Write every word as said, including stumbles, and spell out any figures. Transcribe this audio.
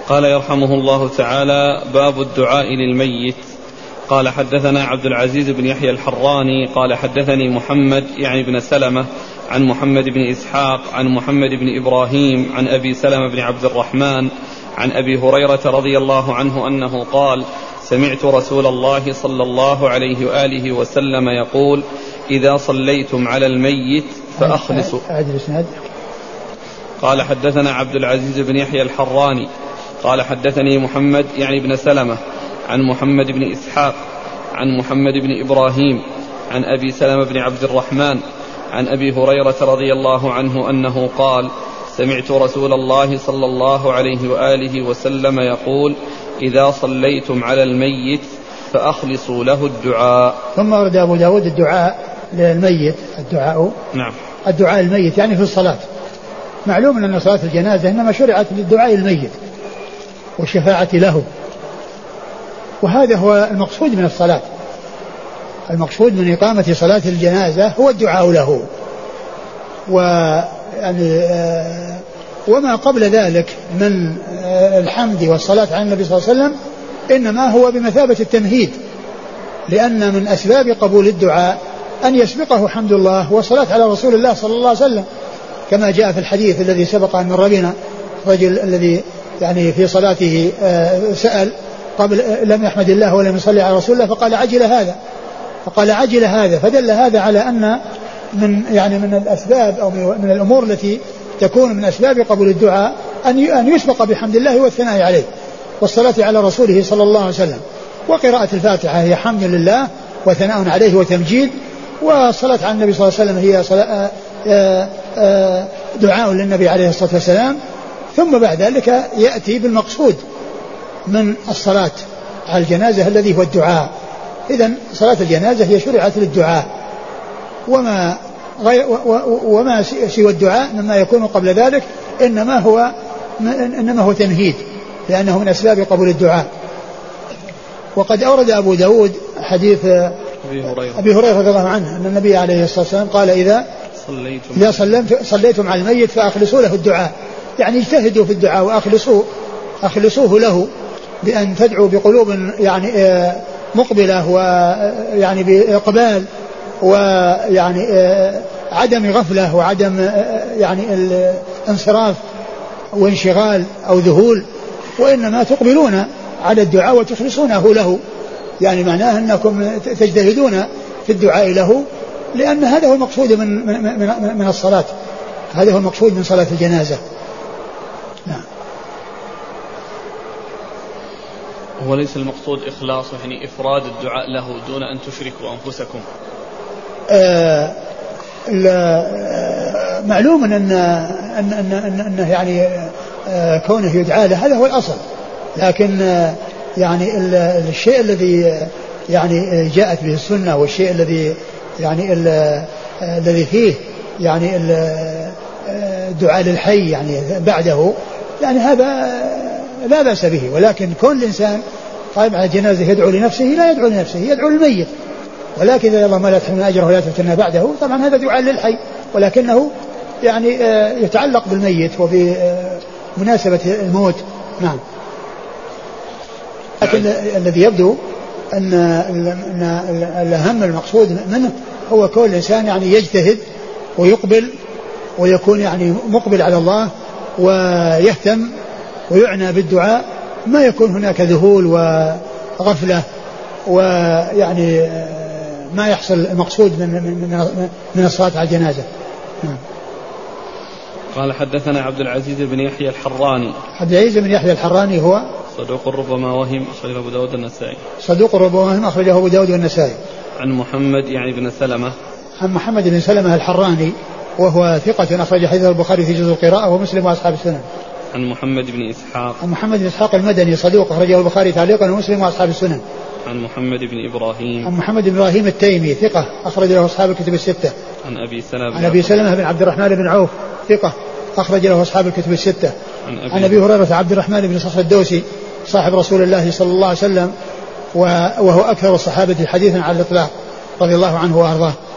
قال يرحمه الله تعالى: باب الدعاء للميت. قال حدثنا عبد العزيز بن يحيى الحراني قال حدثني محمد يعني بن سلمة عن محمد بن إسحاق عن محمد بن إبراهيم عن أبي سلمة بن عبد الرحمن عن أبي هريرة رضي الله عنه أنه قال: سمعت رسول الله صلى الله عليه وآله وسلم يقول: إذا صليتم على الميت فأخلصوا. قال حدثنا عبد العزيز بن يحيى الحراني قال حدثني محمد يعني بن سلمة عن محمد بن إسحاق عن محمد بن إبراهيم عن أبي سلمة بن عبد الرحمن عن أبي هريرة رضي الله عنه أنه قال: سمعت رسول الله صلى الله عليه وآله وسلم يقول: إذا صليتم على الميت فأخلصوا له الدعاء. ثم ورد أبو داود الدعاء للميت، الدعاء نعم الدعاء الميت يعني في الصلاة. معلوم أن صلاة الجنازة إنما شرعت للدعاء الميت والشفاعة له، وهذا هو المقصود من الصلاة. المقصود من إقامة صلاة الجنازة هو الدعاء له، ويعني وما قبل ذلك من الحمد والصلاة على النبي صلى الله عليه وسلم إنما هو بمثابة التمهيد، لأن من أسباب قبول الدعاء أن يسبقه حمد الله والصلاة على رسول الله صلى الله عليه وسلم، كما جاء في الحديث الذي سبق أن مر بنا، الرجل الذي يعني في صلاته سأل قبل لم يحمد الله ولم يصلي على رسول الله فقال عجل هذا فقال عجل هذا فدل هذا على أن من يعني من الأسباب أو من الأمور التي تكون من أسباب قبول الدعاء أن يسبق بحمد الله والثناء عليه والصلاة على رسوله صلى الله عليه وسلم. وقراءة الفاتحة هي حمد لله وثناء عليه وتمجيد، والصلاة على النبي صلى الله عليه وسلم هي صلاة دعاء للنبي عليه الصلاة والسلام. ثم بعد ذلك يأتي بالمقصود من الصلاة على الجنازة الذي هو الدعاء. إذن صلاة الجنازة هي شرعت للدعاء، وما غير وما سوى الدعاء مما يكون قبل ذلك إنما هو إنما هو تمهيد، لأنه من أسباب قبول الدعاء. وقد أورد أبو داود حديث أبي هريرة رضي الله عنه أن النبي عليه الصلاة والسلام قال: إذا صليتم, إذا صليتم على الميت فأخلصوا له الدعاء، يعني اجتهدوا في الدعاء وأخلصوا أخلصوه له بأن تدعوا بقلوب يعني مقبلة ويعني بإقبال ويعني عدم غفلة وعدم يعني الانصراف وانشغال أو ذهول، وإنما تقبلون على الدعاء وتخلصونه له، يعني معناه أنكم تجتهدون في الدعاء له، لأن هذا هو المقصود من من من الصلاة، هذا هو المقصود من صلاة الجنازة. نعم. هو ليس المقصود إخلاص يعني إفراد الدعاء له دون أن تشركوا أنفسكم؟ آه معلوم أن أن أن أن أنه يعني آه كونه يدعى له هذا هو الأصل، لكن آه يعني الشيء الذي يعني جاءت به السنة والشيء الذي يعني الذي فيه يعني الدعاء للحي يعني بعده، يعني هذا لا بأس به. ولكن كون الإنسان قائم على الجنازة يدعو لنفسه لا يدعو لنفسه، يدعو للميت، ولكن إذا اللهم لا تحرمنا أجره ولا تفتنا بعده، طبعا هذا دعاء للحي ولكنه يعني يتعلق بالميت وبمناسبة الموت. نعم. لكن الذي يبدو أن الأهم المقصود منه هو كون الإنسان يعني يجتهد ويقبل ويكون يعني مقبل على الله ويهتم ويعنى بالدعاء، ما يكون هناك ذهول وغفلة ويعني ما يحصل المقصود من من من الصلاة على الجنازة. نعم. قال حدثنا عبد العزيز بن يحيى الحراني. عبد العزيز بن يحيى الحراني هو صدوق ربما وهم، أخرجه أبو داود والنسائي. صدوق ربما وهم، أخرجه أبو داود والنسائي. عن محمد يعني بن سلمة. عن محمد بن سلمة الحراني وهو ثقة أخرج حديث البخاري في جزء القراءة ومسلم وأصحاب السنن. عن محمد بن إسحاق. عن محمد بن إسحاق المدني صدوق أخرجه البخاري تعليقا ومسلم وأصحاب السنن. عن محمد بن إبراهيم. عن محمد بن إبراهيم التيمي ثقة أخرج له أصحاب الكتب الستة. عن أبي سلمة. عن أبي سلمة بن عبد الرحمن بن عوف ثقة أخرج له أصحاب الكتب الستة. عن أبي, عن أبي هريرة عبد الرحمن بن صخر الدوسي صاحب رسول الله صلى الله عليه وسلم وهو أكثر الصحابة حديثا على الإطلاق رضي الله عنه وأرضاه.